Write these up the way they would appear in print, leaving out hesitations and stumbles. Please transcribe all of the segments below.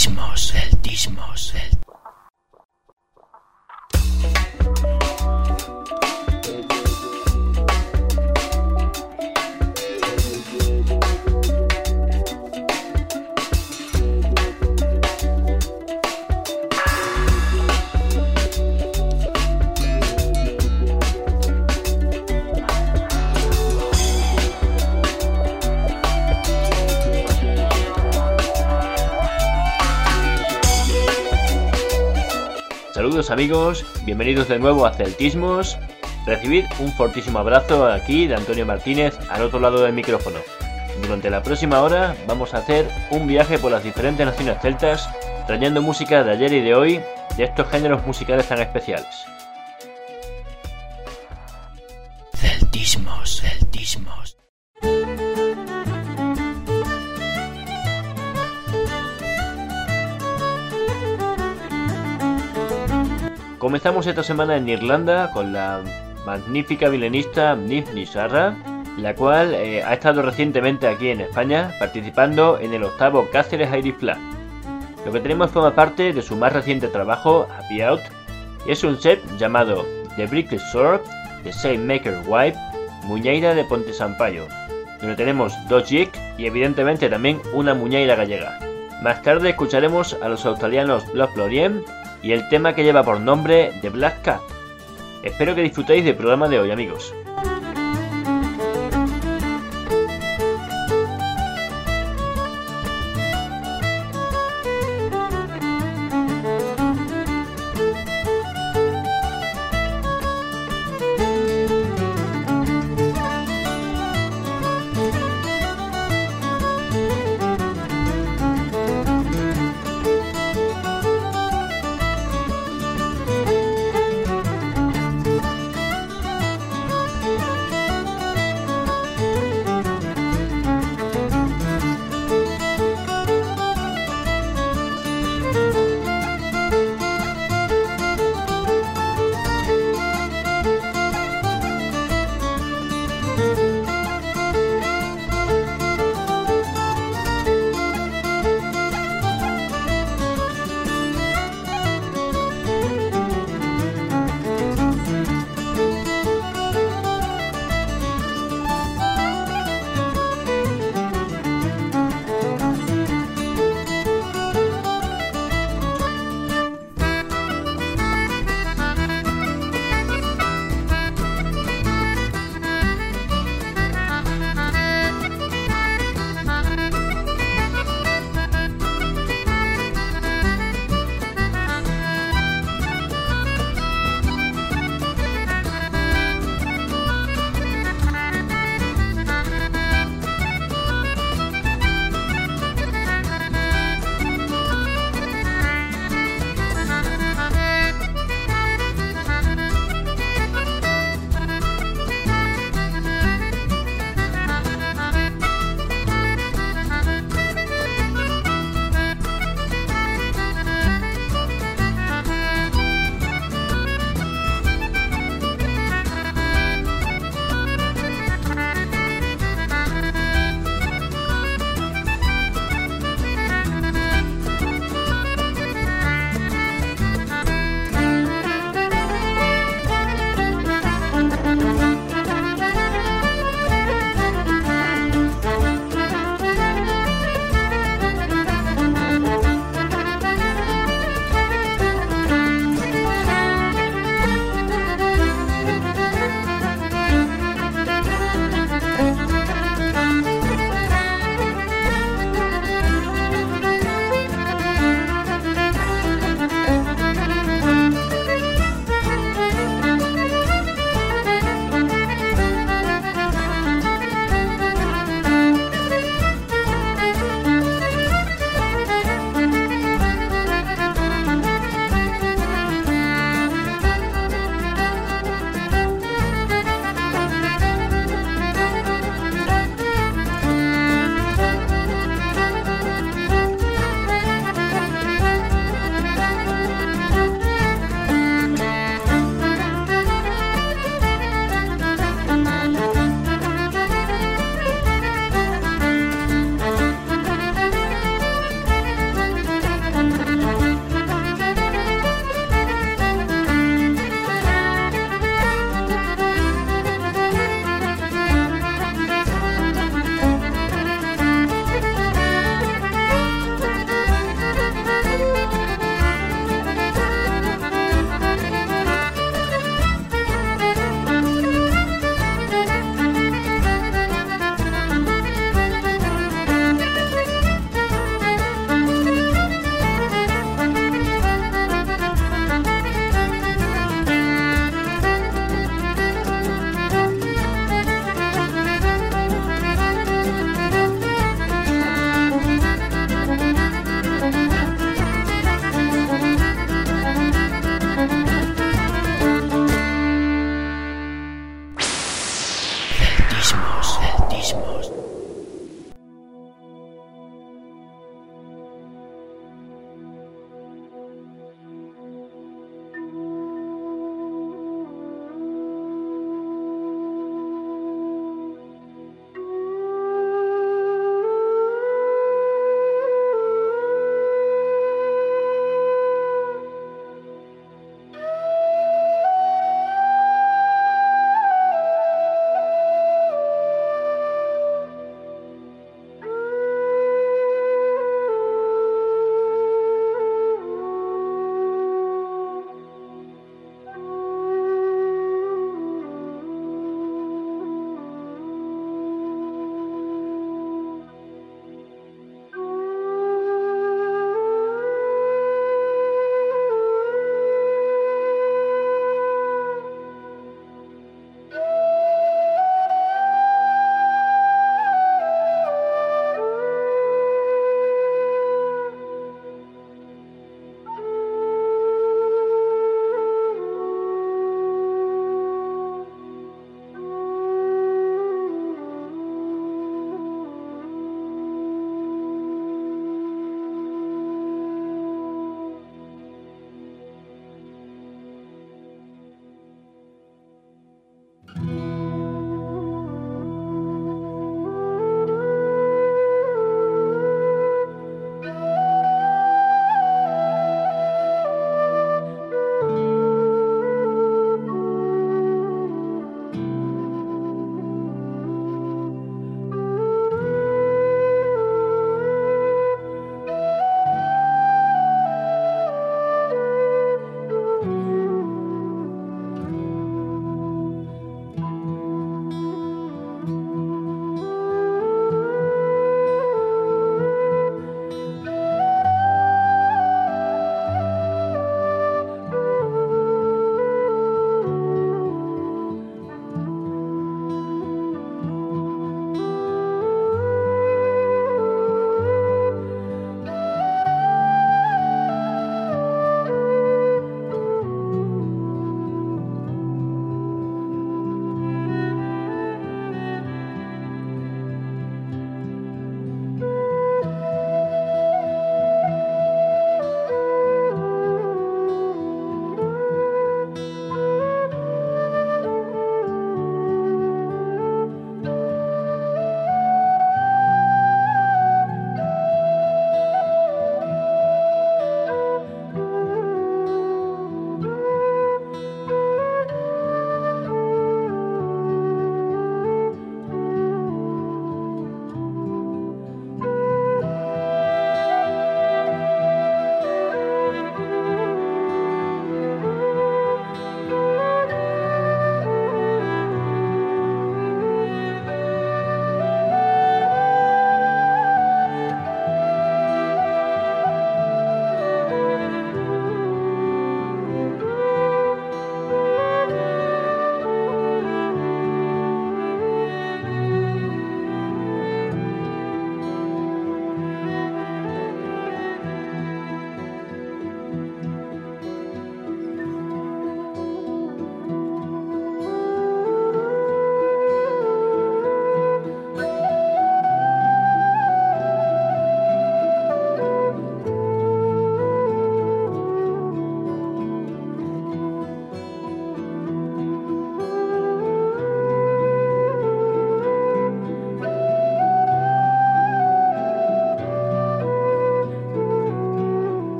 Celtismos. Saludos amigos, bienvenidos de nuevo a Celtismos. Recibid un fortísimo abrazo aquí de Antonio Martínez al otro lado del micrófono. Durante la próxima hora vamos a hacer un viaje por las diferentes naciones celtas, trayendo música de ayer y de hoy de estos géneros musicales tan especiales. Celtismos. Comenzamos esta semana en Irlanda con la magnífica violinista Niamh Ní Sarra, la cual ha estado recientemente aquí en España participando en el 8º Cáceres Irish Flag. Lo que tenemos forma parte de su más reciente trabajo, Happy Out, y es un set llamado The Brick Sword, The Saintmaker Wife, Muñeira de Ponte Sampaio, donde tenemos 2 jig y evidentemente también una muñeira gallega. Más tarde escucharemos a los australianos Blood Florien y el tema que lleva por nombre The Black Cat. Espero que disfrutéis del programa de hoy, amigos.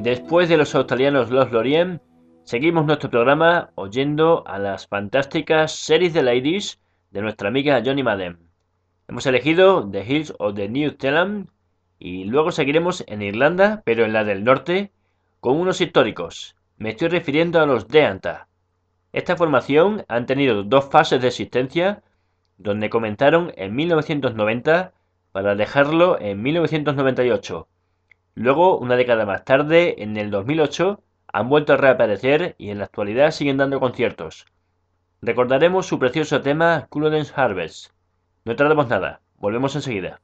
Después de los australianos Los Lorien, seguimos nuestro programa oyendo a las fantásticas series de ladies de nuestra amiga Johnny Madden. Hemos elegido The Hills of the New Zealand y luego seguiremos en Irlanda, pero en la del norte, con unos históricos. Me estoy refiriendo a los Deanta. Esta formación han tenido dos fases de existencia, donde comenzaron en 1990 para dejarlo en 1998. Luego, una década más tarde, en el 2008, han vuelto a reaparecer y en la actualidad siguen dando conciertos. Recordaremos su precioso tema Culloden's Harvest. No tardemos nada, volvemos enseguida.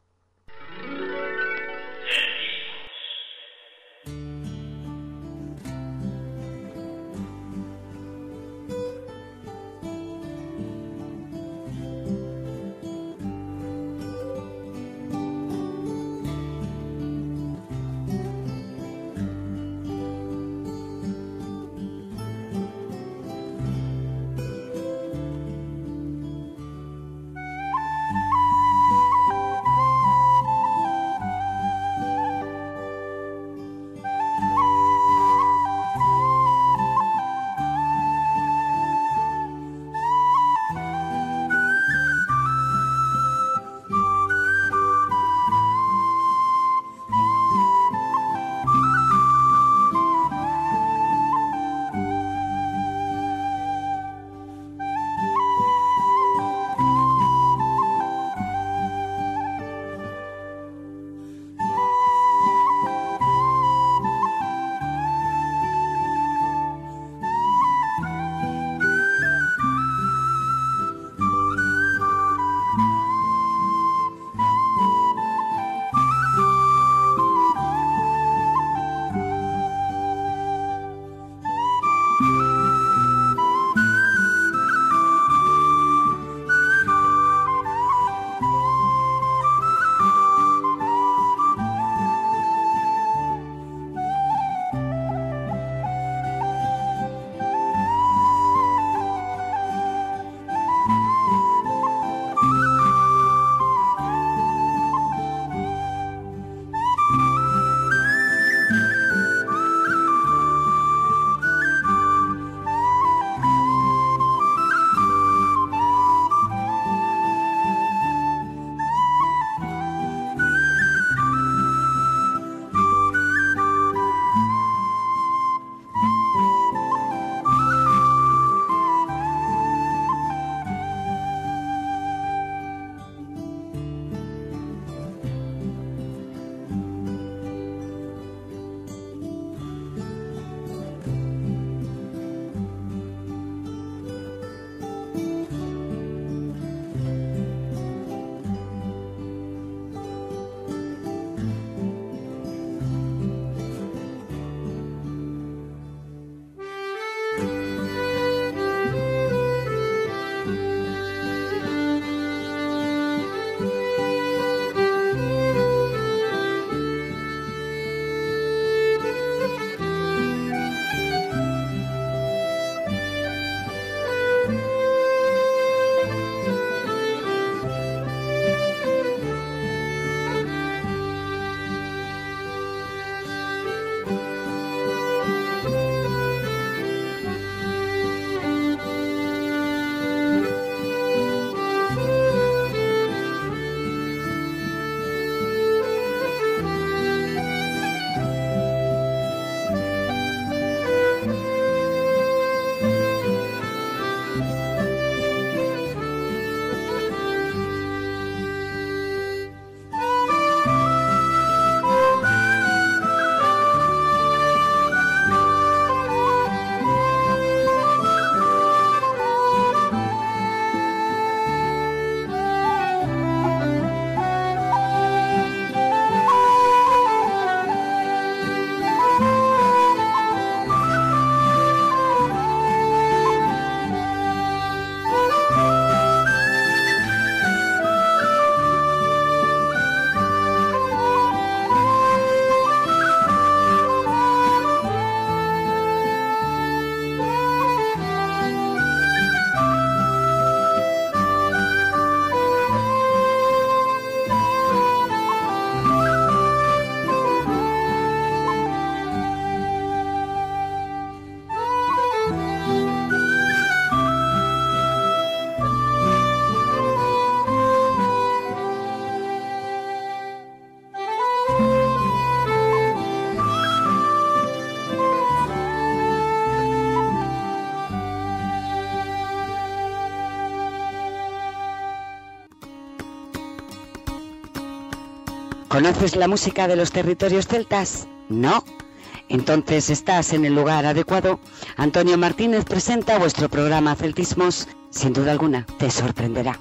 ¿Conoces la música de los territorios celtas? ¿No? Entonces estás en el lugar adecuado. Antonio Martínez presenta vuestro programa Celtismos. Sin duda alguna, te sorprenderá.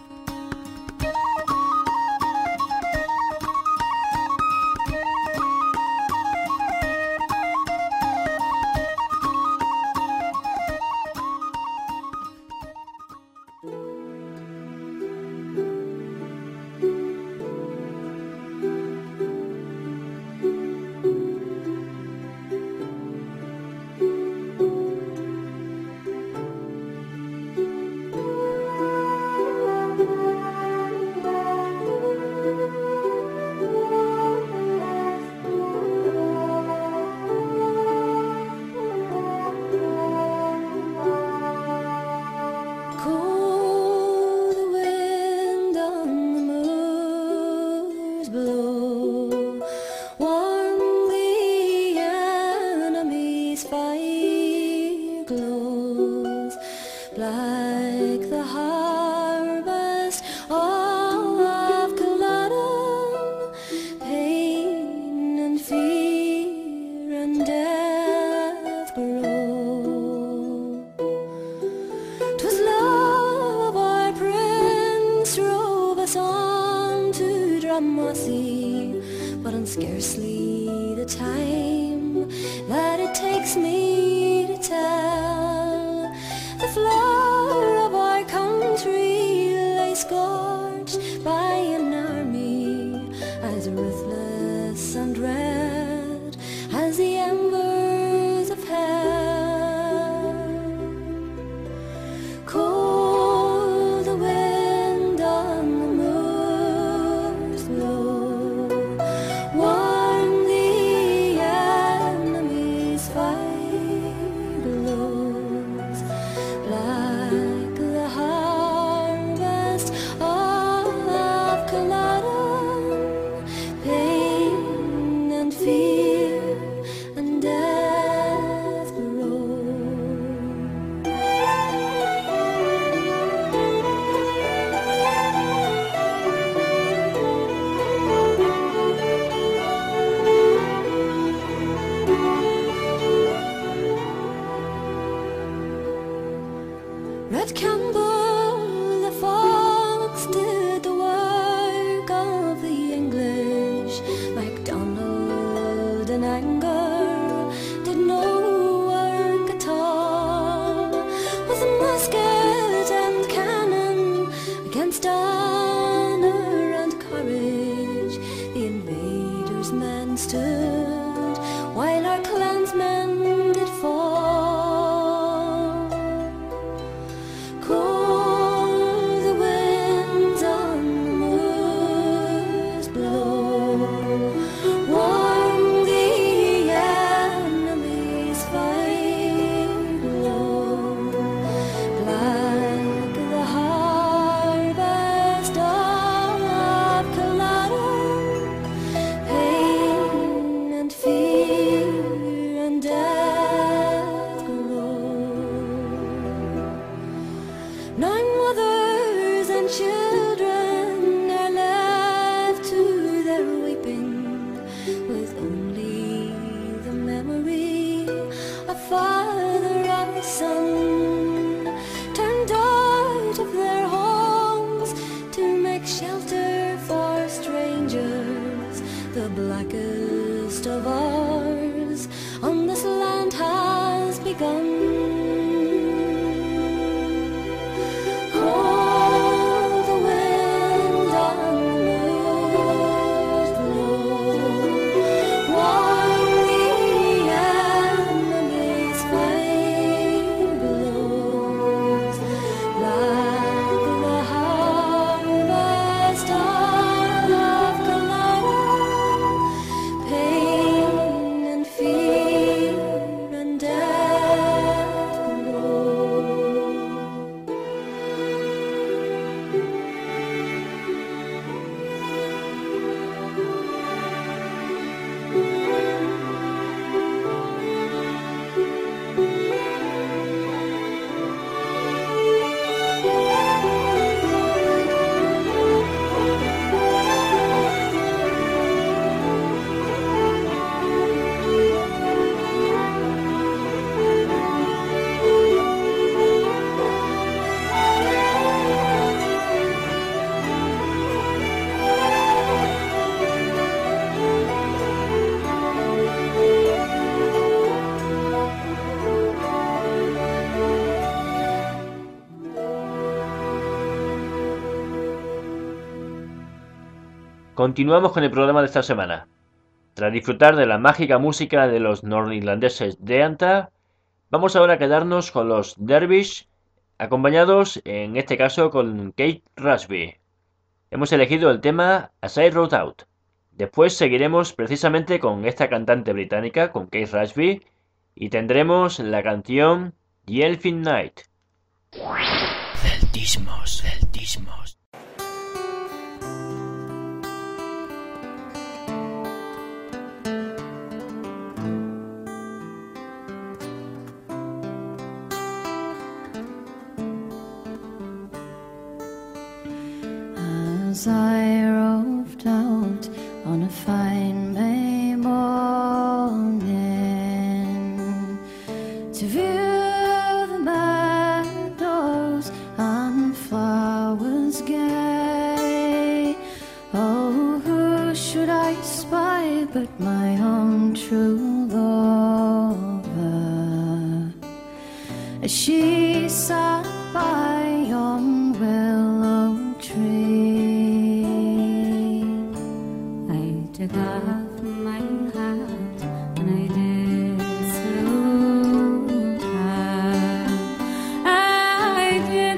Cold the wind Continuamos con el programa de esta semana. Tras disfrutar de la mágica música de los norirlandeses de Anta, vamos ahora a quedarnos con los Dervish, acompañados en este caso con Kate Rusby. Hemos elegido el tema As I Rode Out. Después seguiremos precisamente con esta cantante británica, con Kate Rusby, y tendremos la canción The Elfin Night. Celtismos, celtismos. As I roved out on a fine May morning to view the meadows and flowers gay, oh, who should I spy but my own true lover, as she sat by yon willow tree. I took off my hat and I did salute her. I did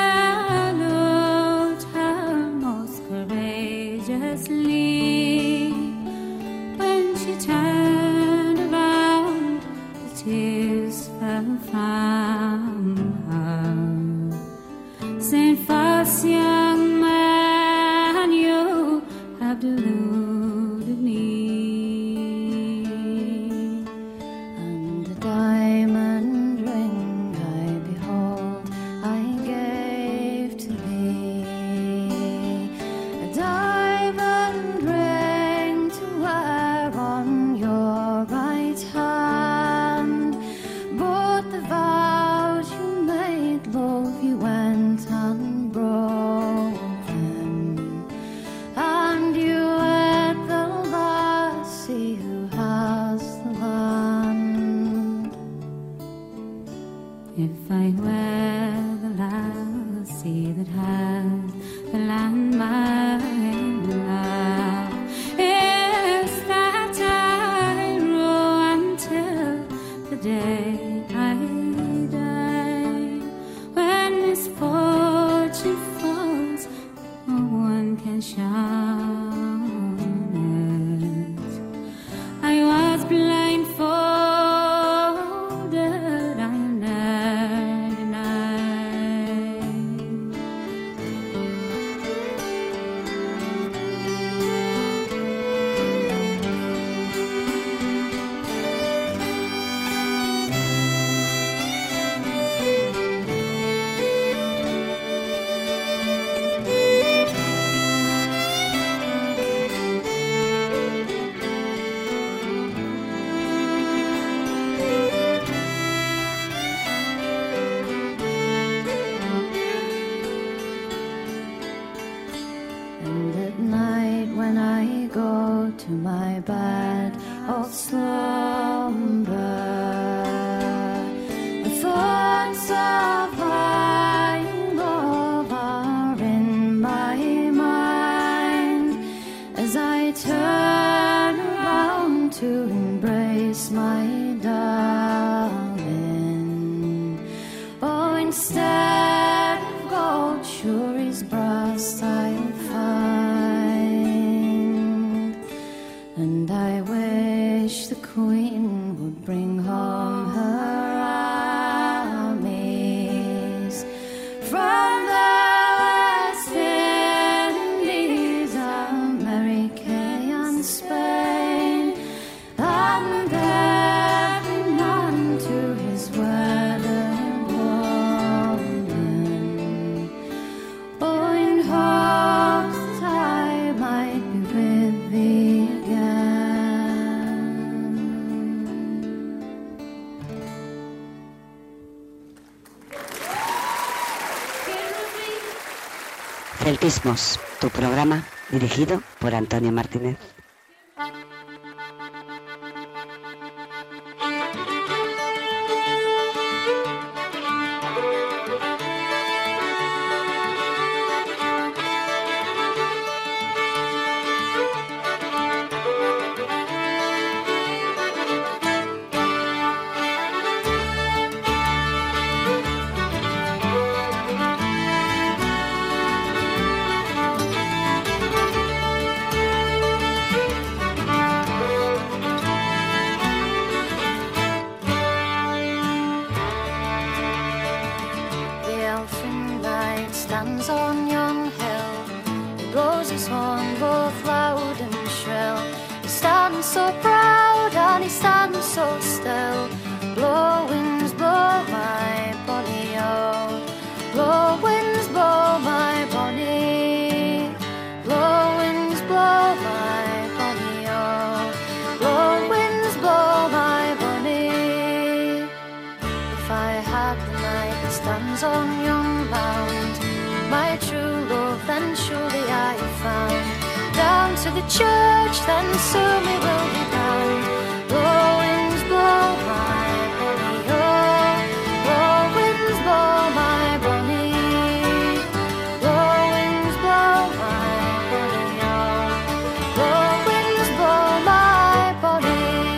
salute her most courageously. When she turned around, the tears fell from her. Saint False young man, you have deluded me. And a diamond ring I behold I gave to thee, a diamond ring to wear on your right hand. But the vows you made, love, you went and broke them, and you let the lassie who has the land. If I were the lassie that has the land, my love, is that I row until the day I die. When misfortune falls, no one can shun it. I was blindfolded, I'll never deny. And at night when I go to my bed of slumber, the thoughts of my love are in my mind, as I turn around to embrace my darling. Oh, instead of gold, sure his brass I'll find. And I wish the Queen would bring home her armies from the West Indies, America and Spain, and every man to his word and woman. Oh, in hopes that I might be with thee again. Celtismos, tu programa dirigido por Antonio Martínez. stands on yon hill. He blows his horn both loud and shrill. He stands so proud and he stands so still. Blow winds blow my bonny, oh. Blow winds blow my bonny. Blow winds blow my bonny, oh. Blow winds blow my bonny. If I had the knight that stands on yon mound, my true love then surely I have found. Down to the church then soon we will be bound. Blow winds blow my bonny, oh. Blow winds blow my bonny. Blow winds blow my bonny, oh. Blow winds blow my bonny.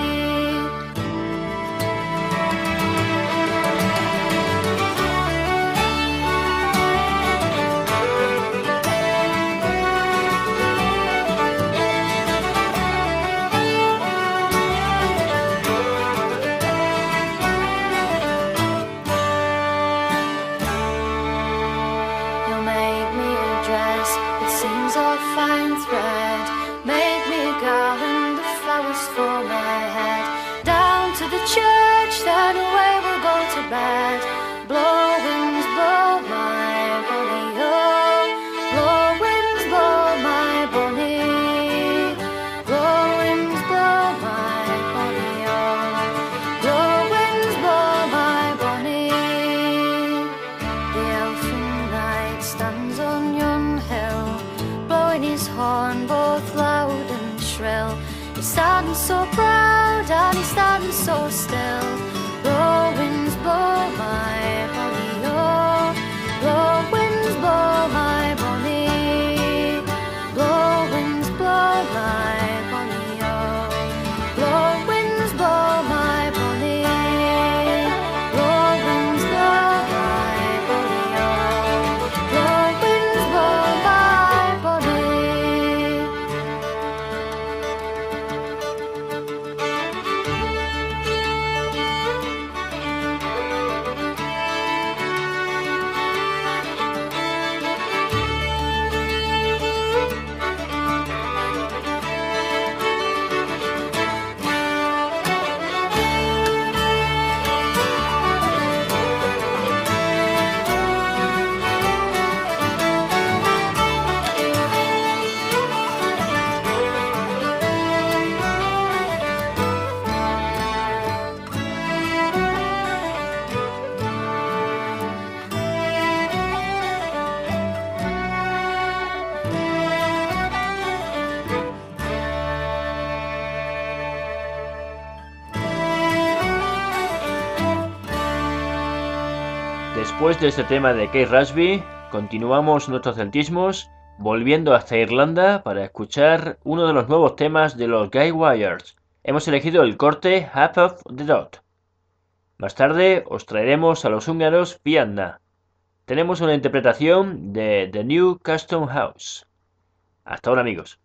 You'll make me a dress with seams of fine thread. Make me a garland of flowers for my head. Down to the church, then away we'll go to bed. Blow winds blow my bonny, oh. Blow winds blow my bonny. Blow winds blow my bonny, oh. Blow winds blow my bonny. The elfin knight stands on yon hill, blowing his horn both loud and shrill. He stands so proud and he stands so still. Blow winds blow my bonny, oh. Blow winds blow my bonny. Blow winds blow my bonny, oh. Blow winds blow my bonny. Blow winds blow my bonny, oh. Blow winds blow my bonny. Después de este tema de Keith Rasby, continuamos nuestros celtismos volviendo hasta Irlanda para escuchar uno de los nuevos temas de los Guy Wires. Hemos elegido el corte Half of the Dot. Más tarde os traeremos a los húngaros Pianda. Tenemos una interpretación de The New Custom House. Hasta ahora, amigos.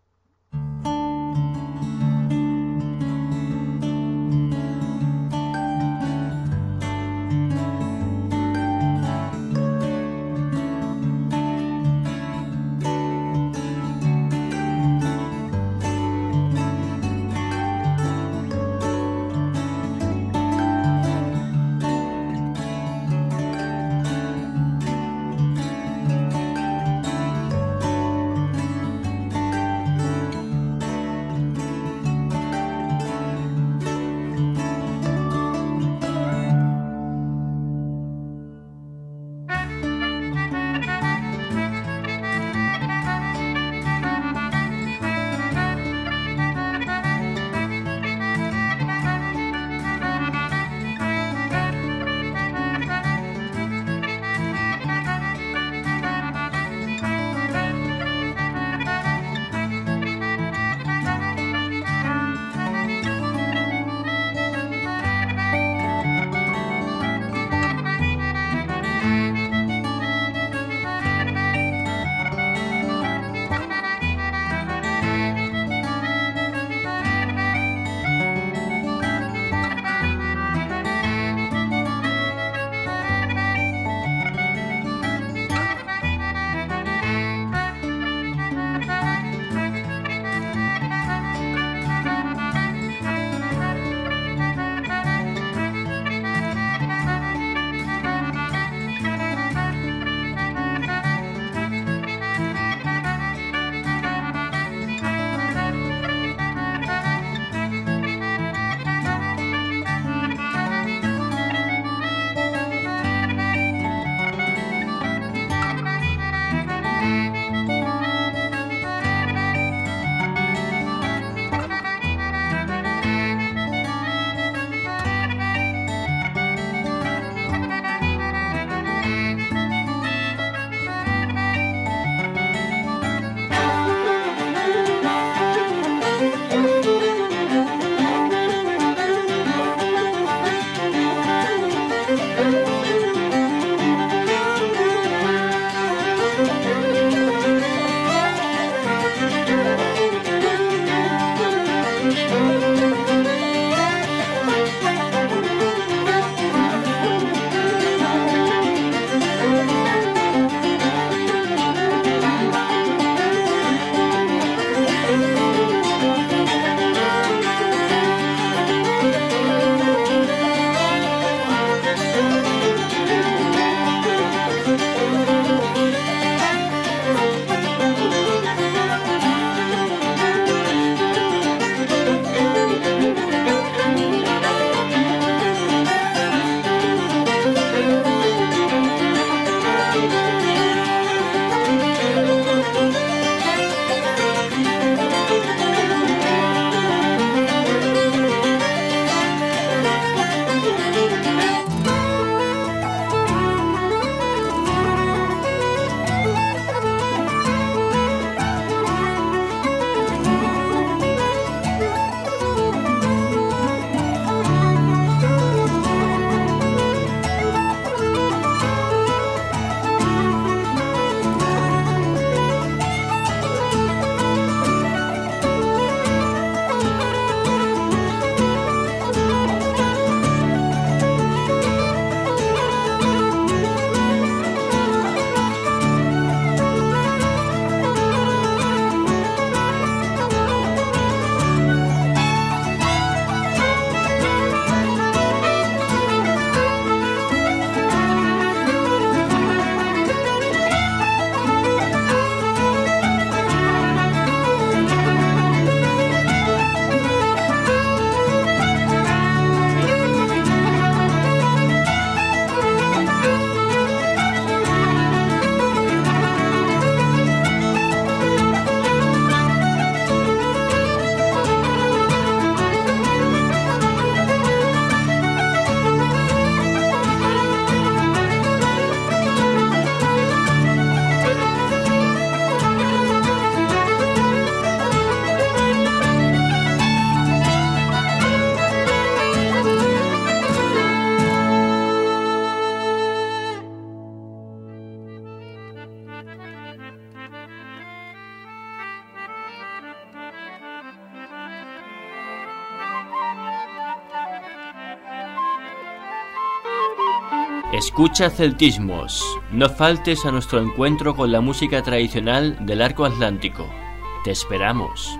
Escucha Celtismos. No faltes a nuestro encuentro con la música tradicional del Arco Atlántico. Te esperamos.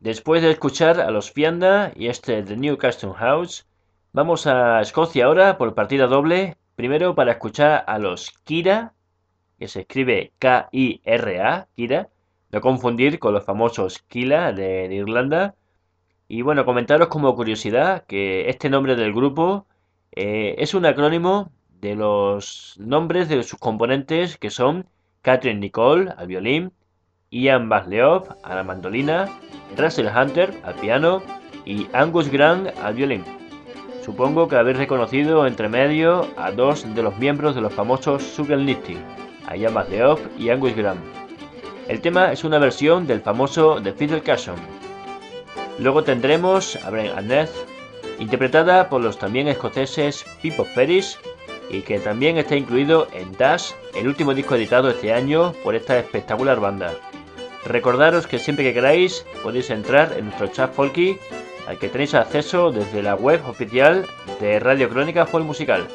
Después de escuchar a los Fianda y The New Custom House, vamos a Escocia ahora por partida doble. Primero para escuchar a los Kira, que se escribe K-I-R-A, Kira, no confundir con los famosos Kila de Irlanda. Y bueno, comentaros como curiosidad que este nombre del grupo es un acrónimo de los nombres de sus componentes, que son Catherine Nicole al violín, Ian Basleov a la mandolina, Russell Hunter al piano y Angus Grant al violín. Supongo que habéis reconocido entre medio a dos de los miembros de los famosos Sugar Knitting, a Ian Basleov y Angus Grant. El tema es una versión del famoso The Fiddle Casson. Luego tendremos a Brent Adness, interpretada por los también escoceses Pipo Ferris, y que también está incluido en Dash, el último disco editado este año por esta espectacular banda. Recordaros que siempre que queráis podéis entrar en nuestro chat folky, al que tenéis acceso desde la web oficial de Radio Crónica Folk Musical,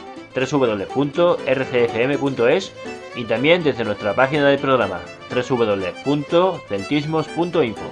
www.rcfm.es, y también desde nuestra página del programa, www.celtismos.info.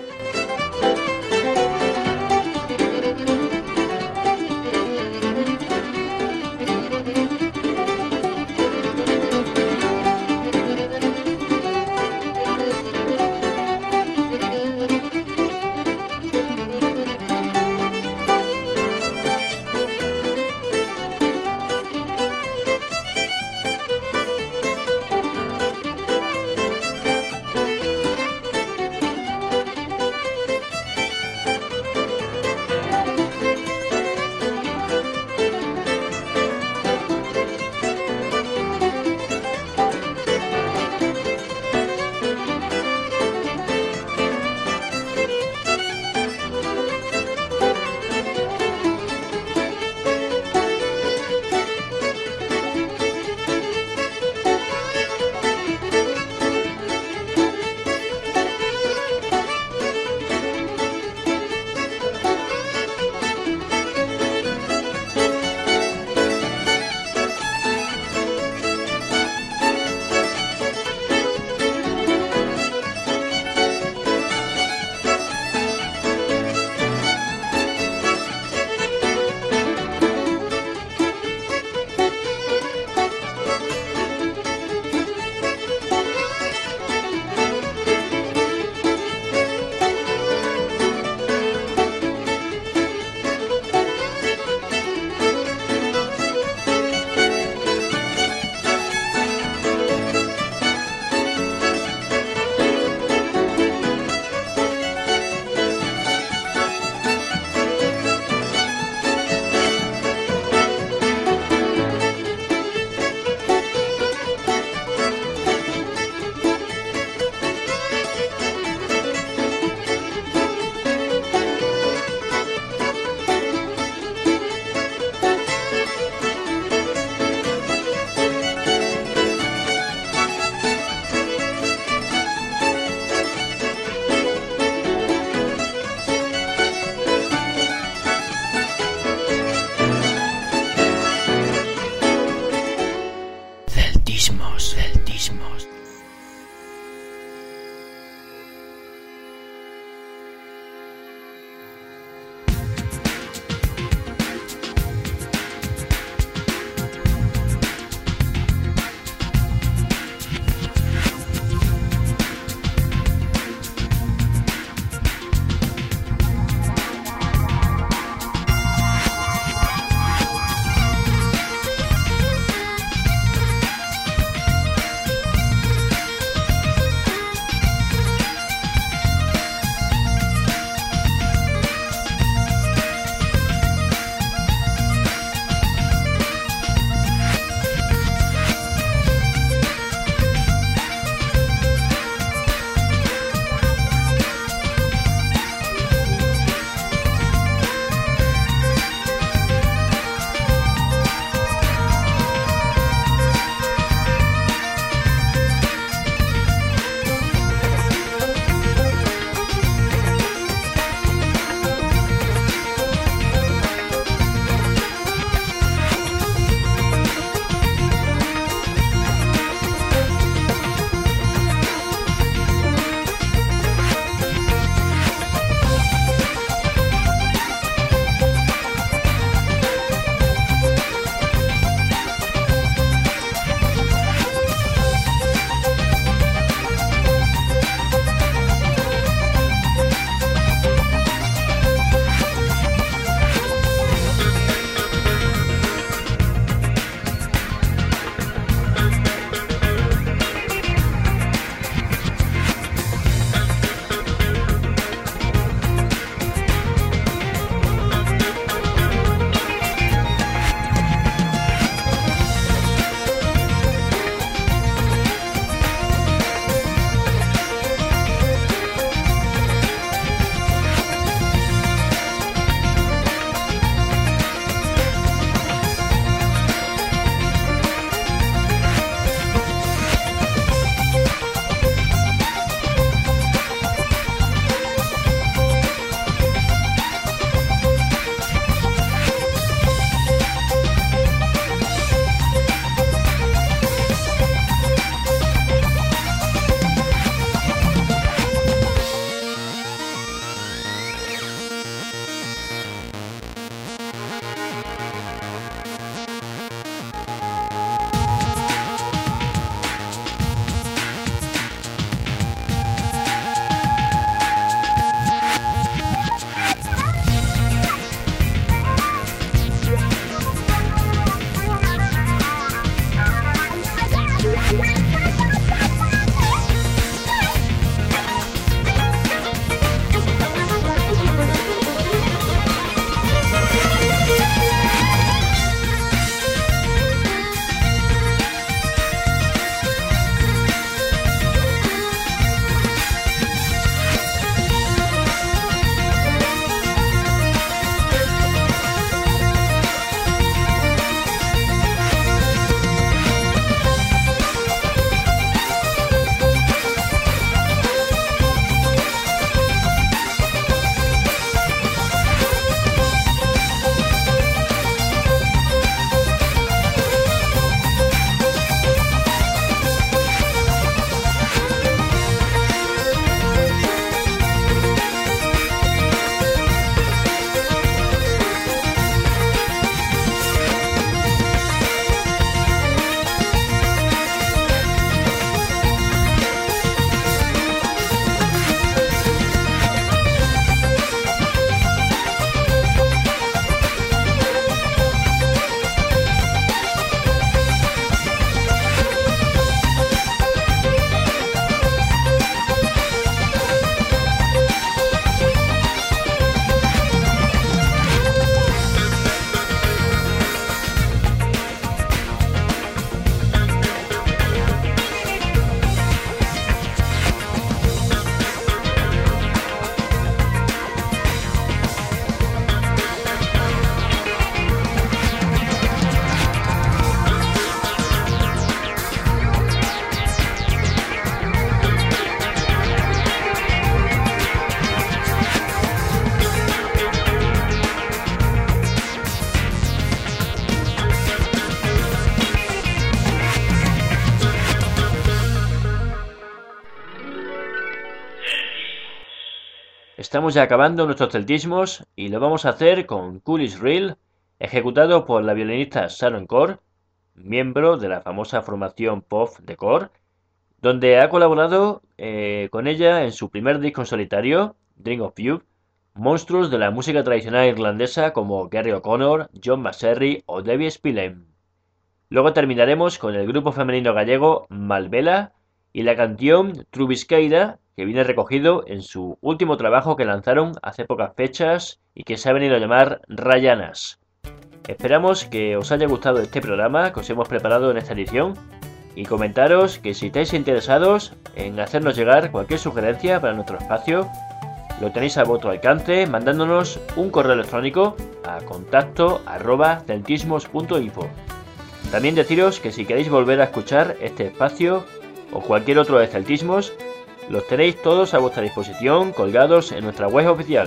estamos ya acabando nuestros celtismos y lo vamos a hacer con Cool is Real, ejecutado por la violinista Sharon Corr, miembro de la famosa formación pop de Corr, donde ha colaborado con ella en su primer disco en solitario, Dream of You, monstruos de la música tradicional irlandesa como Gary O'Connor, John Maserry o Debbie Spillane. Luego terminaremos con el grupo femenino gallego Malvela y la canción Trubisqueira, que viene recogido en su último trabajo que lanzaron hace pocas fechas y que se ha venido a llamar Rayanas. Esperamos que os haya gustado este programa que os hemos preparado en esta edición y comentaros que si estáis interesados en hacernos llegar cualquier sugerencia para nuestro espacio, lo tenéis a vuestro alcance mandándonos un correo electrónico a contacto@celtismos.info. También deciros que si queréis volver a escuchar este espacio o cualquier otro de Celtismos, los tenéis todos a vuestra disposición colgados en nuestra web oficial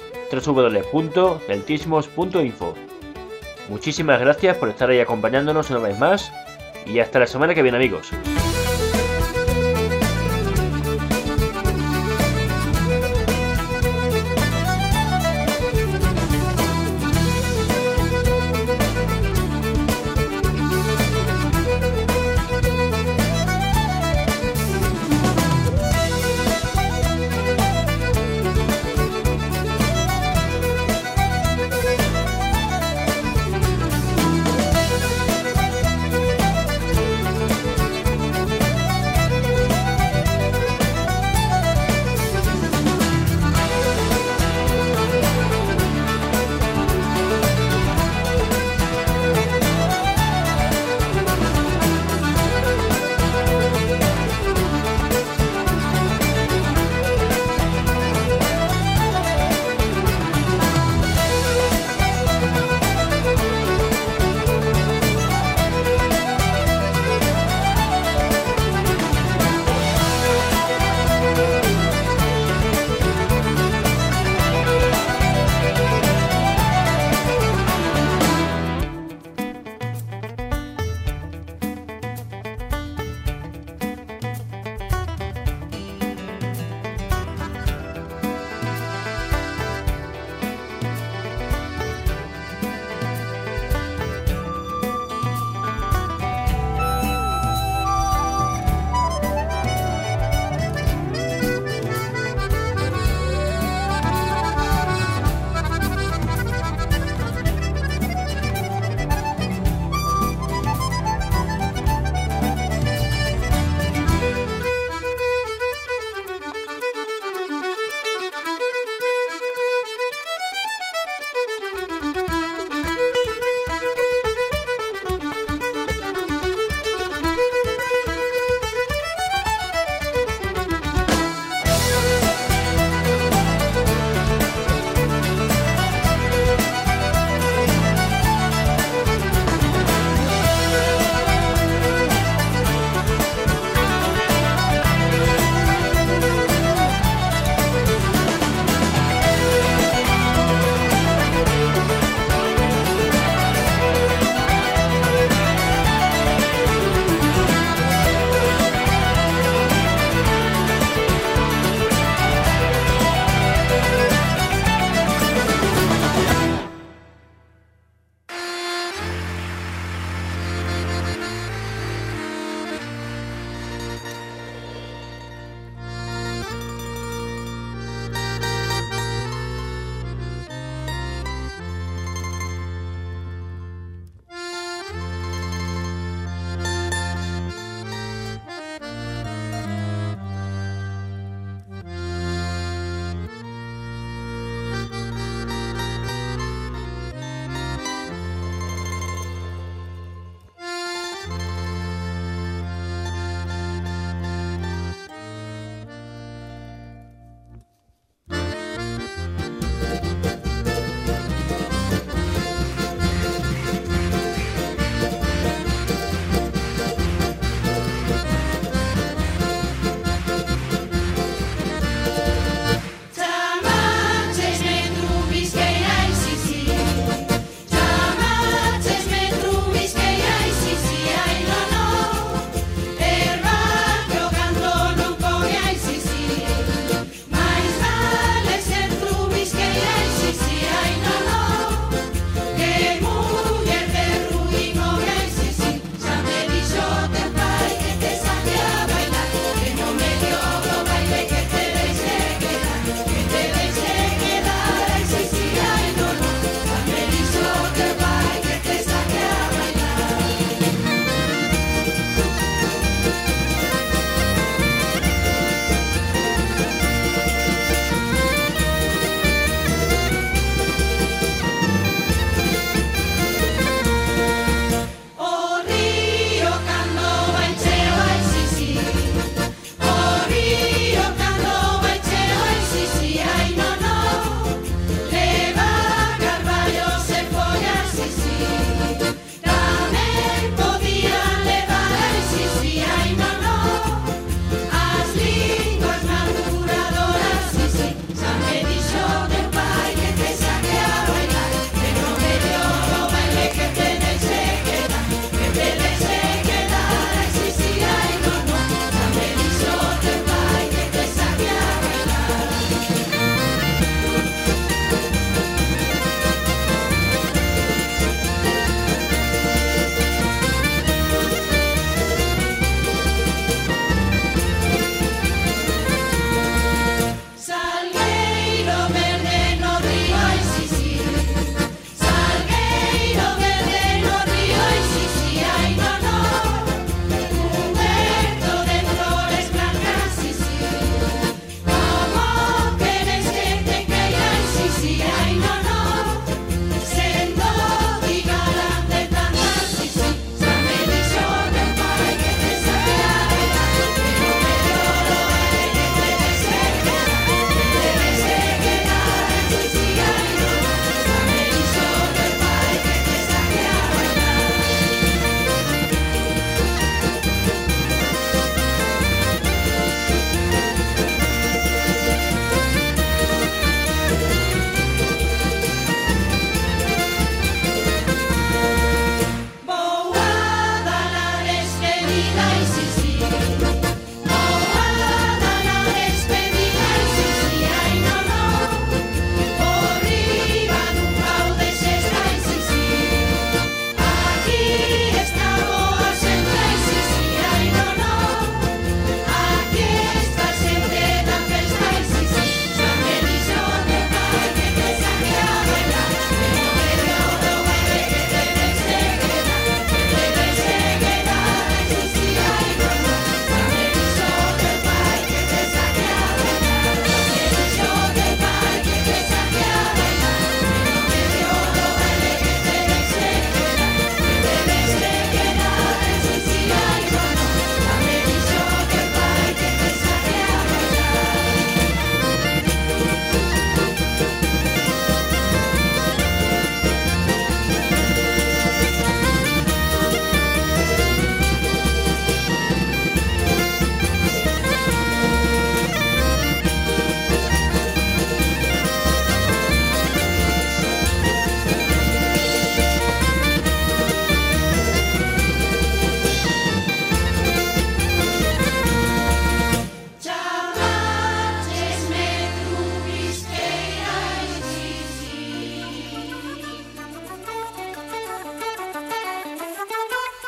www.celtismos.info. Muchísimas gracias por estar ahí acompañándonos una vez más y hasta la semana que viene, amigos.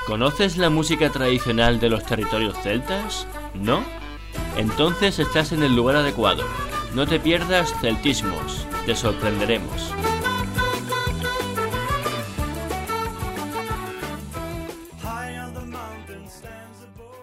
¿Conoces la música tradicional de los territorios celtas? ¿No? Entonces estás en el lugar adecuado. No te pierdas Celtismos, te sorprenderemos. High on the mountain stands a boy.